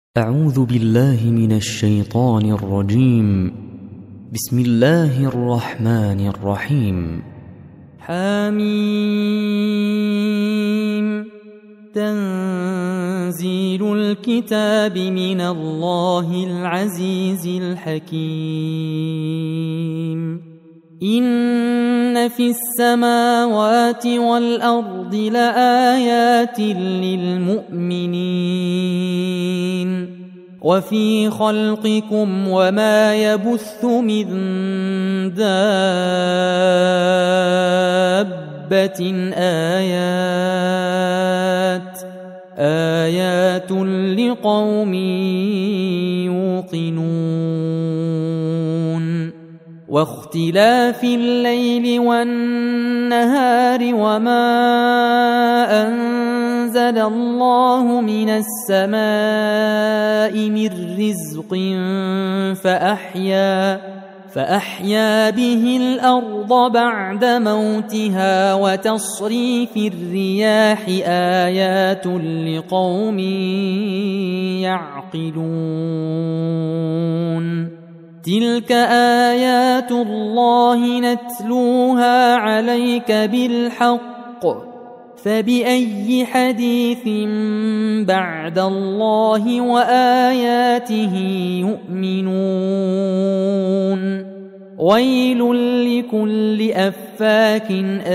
أعوذ بالله من الشيطان الرجيم. بسم الله الرحمن الرحيم. حميم. تنزيل الكتاب من الله العزيز الحكيم. إن في السماوات والأرض لآيات للمؤمنين وفي خلقكم وما يبث من دابة آيات لقوم يوقنون. واختلاف الليل والنهار وما أنزل الله من السماء من رزق فأحيا به الأرض بعد موتها وتصريف الرياح آيات لقوم يعقلون. تلك آيات الله نتلوها عليك بالحق فبأي حديث بعد الله وآياته يؤمنون. ويل لكل أفاك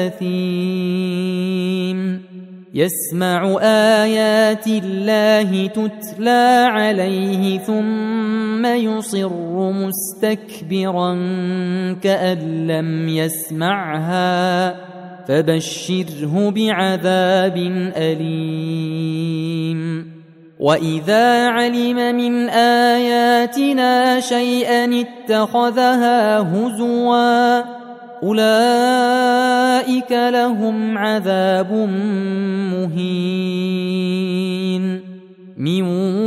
أثيم يسمع آيات الله تتلى عليه ثم يصر مستكبرا كأن لم يسمعها فبشره بعذاب أليم. وإذا علم من آياتنا شيئا اتخذها هزوا أولئك لهم عذاب مهين من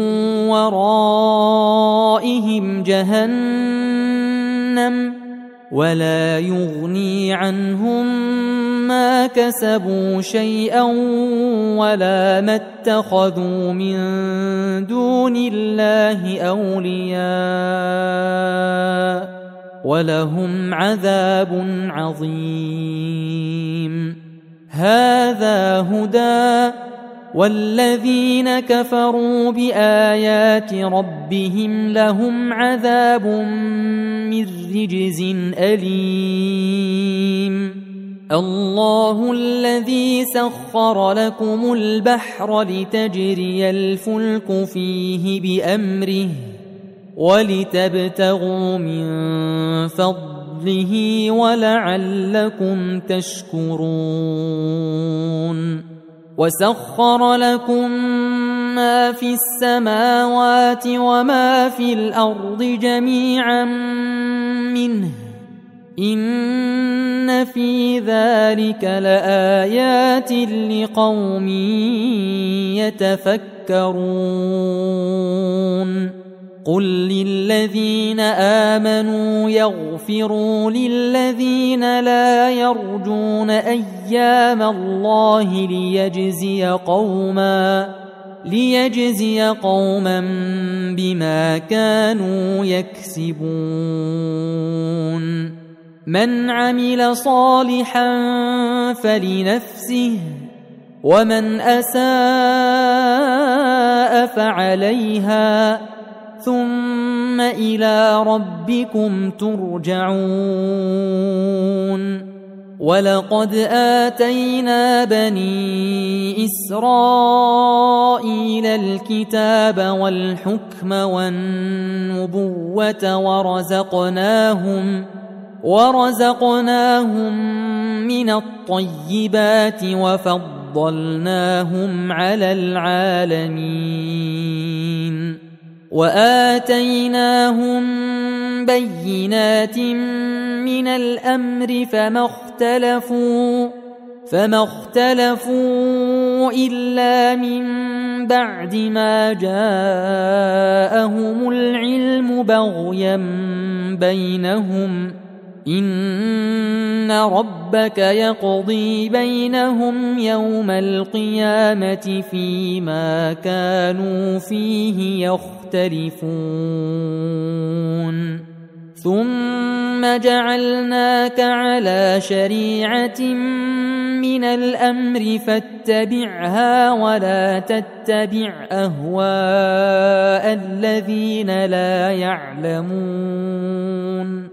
ورائهم جهنم ولا يغني عنهم ما كسبوا شيئا ولا ما اتخذوا من دون الله أولياء ولهم عذاب عظيم. هذا هدى والذين كفروا بآيات ربهم لهم عذاب من رجز أليم. الله الذي سخر لكم البحر لتجري الفلك فيه بأمره ولتبتغوا من فضله ولعلكم تشكرون. وسخر لكم ما في السماوات وما في الأرض جميعا منه إن في ذلك لآيات لقوم يتفكرون. قل للذين آمنوا يغفروا للذين لا يرجون أيام الله ليجزي قوما بما كانوا يكسبون. من عمل صالحا فلنفسه ومن أساء فعليها ثم إلى ربكم ترجعون. ولقد آتينا بني إسرائيل الكتاب والحكم والنبوة ورزقناهم من الطيبات وفضلناهم على العالمين. وآتيناهم بينات من الأمر فما اختلفوا إلا من بعد ما جاءهم العلم بغيا بينهم إن ربك يقضي بينهم يوم القيامة فيما كانوا فيه يختلفون ثم جعلناك على شريعة من الأمر فاتبعها ولا تتبع أهواء الذين لا يعلمون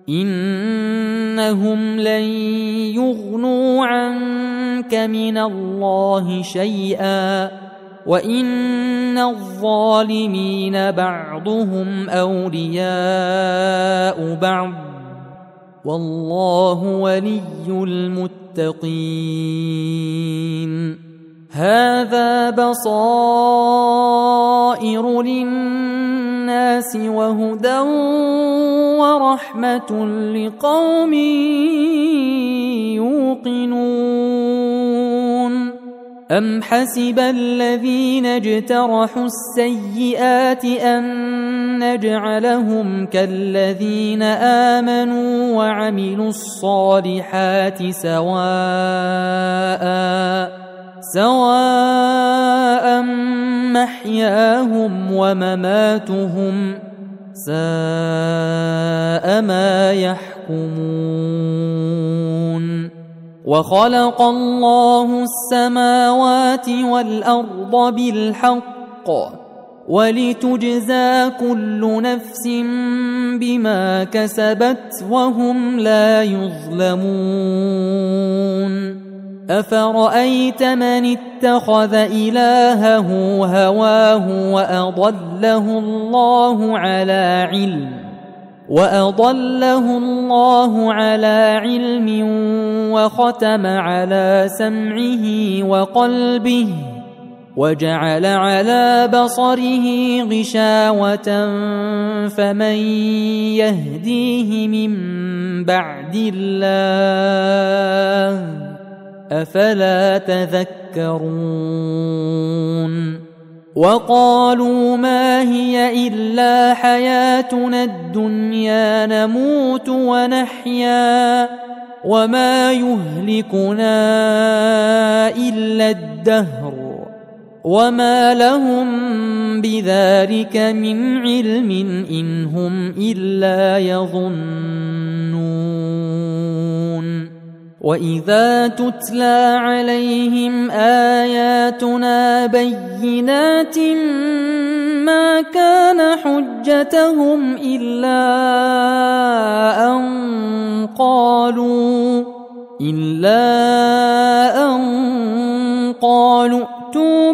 إنهم لن يغنوا عنك من الله شيئا وإن الظالمين بعضهم أولياء بعض والله ولي المتقين هذا بصائر للناس وهدى ورحمة لقوم يوقنون أم حسب الذين اجترحوا السيئات أن نجعلهم كالذين آمنوا وعملوا الصالحات سواء محياهم ومماتهم ساء ما يحكمون وخلق الله السماوات والأرض بالحق ولتجزى كل نفس بما كسبت وهم لا يظلمون أفرأيت من اتخذ إلهه هواه وأضله الله على علم وختم على سمعه وقلبه وجعل على بصره غشاوة فمن يهديه من بعد الله أفلا تذكرون وقالوا ما هي إلا حياتنا الدنيا نموت ونحيا وما يهلكنا إلا الدهر وما لهم بذلك من علم إن هم إلا يظنون وإذا تتلى عليهم آياتنا بينات ما كان حجتهم إلا أن قالوا ائتوا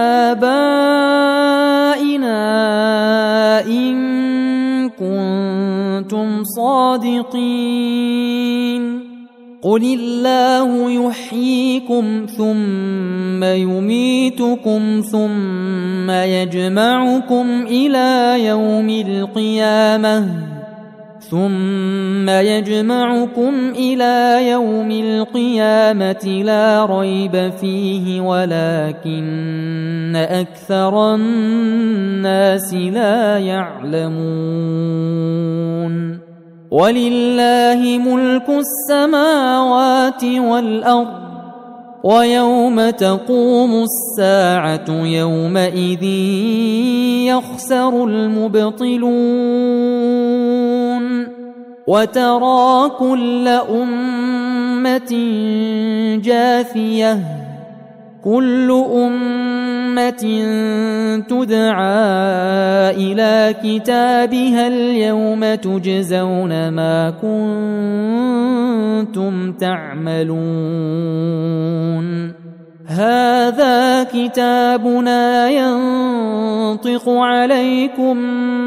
بآبائنا إن كنتم صادقين قل الله يحييكم ثم يميتكم ثم يجمعكم إلى يوم القيامة لا ريب فيه ولكن أكثر الناس لا يعلمون ولله ملك السماوات والأرض ويوم تقوم الساعة يومئذ يخسر المبطلون وترى كل أمة جاثية كل أمة تدعى إلى كتابها اليوم تجزون ما كنتم تعملون هذا كتابنا ينطق عليكم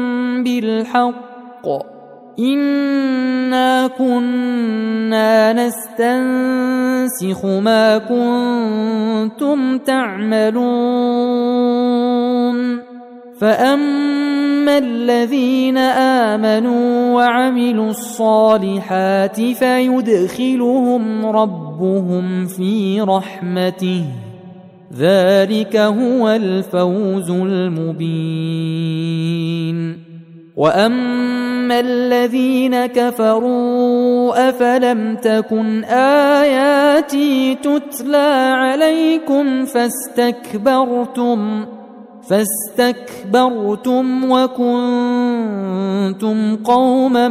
بالحق إنا كنا نستنسخ ما كنتم تعملون فأما الذين آمنوا وعملوا الصالحات فيدخلهم ربهم في رحمته ذلك هو الفوز المبين وأما فأما الذين كفروا أفلم تكن آياتي تتلى عليكم فاستكبرتم وكنتم قوما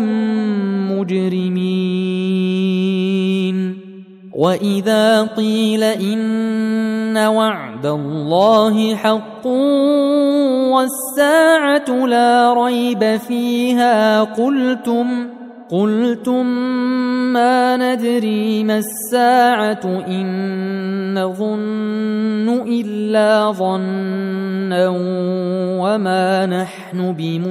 مجرمين وإذا قيل إن وعد الله حق والساعة لا ريب فيها قلتم ما ندري ما الساعة إن نظن إلا ظنا وما نحن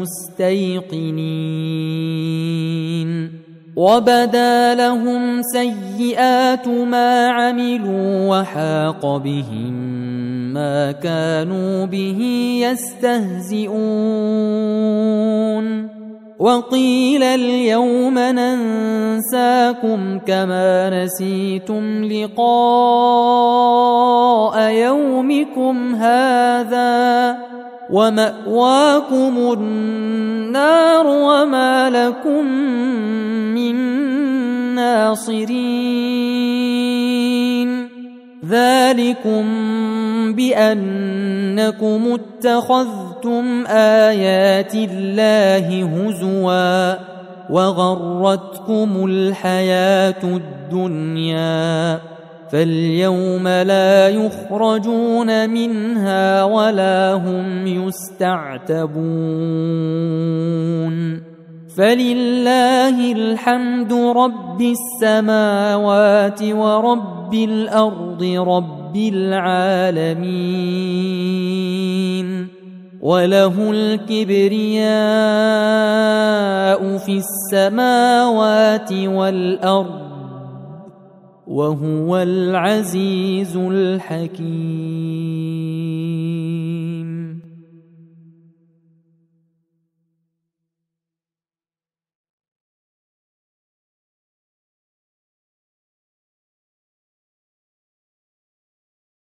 بمستيقنين وبدا لهم سيئات ما عملوا وحاق بهم ما كانوا به يستهزئون وقيل اليوم ننساكم كما نسيتم لقاء يومكم هذا ومأواكم النار وما لكم من ناصرين ذلكم بأنكم اتخذتم آيات الله هزوا وغرتكم الحياة الدنيا فاليوم لا يخرجون منها ولا هم يستعتبون فلله الحمد رب السماوات ورب الأرض رب العالمين وله الكبرياء في السماوات والأرض وهو العزيز الحكيم.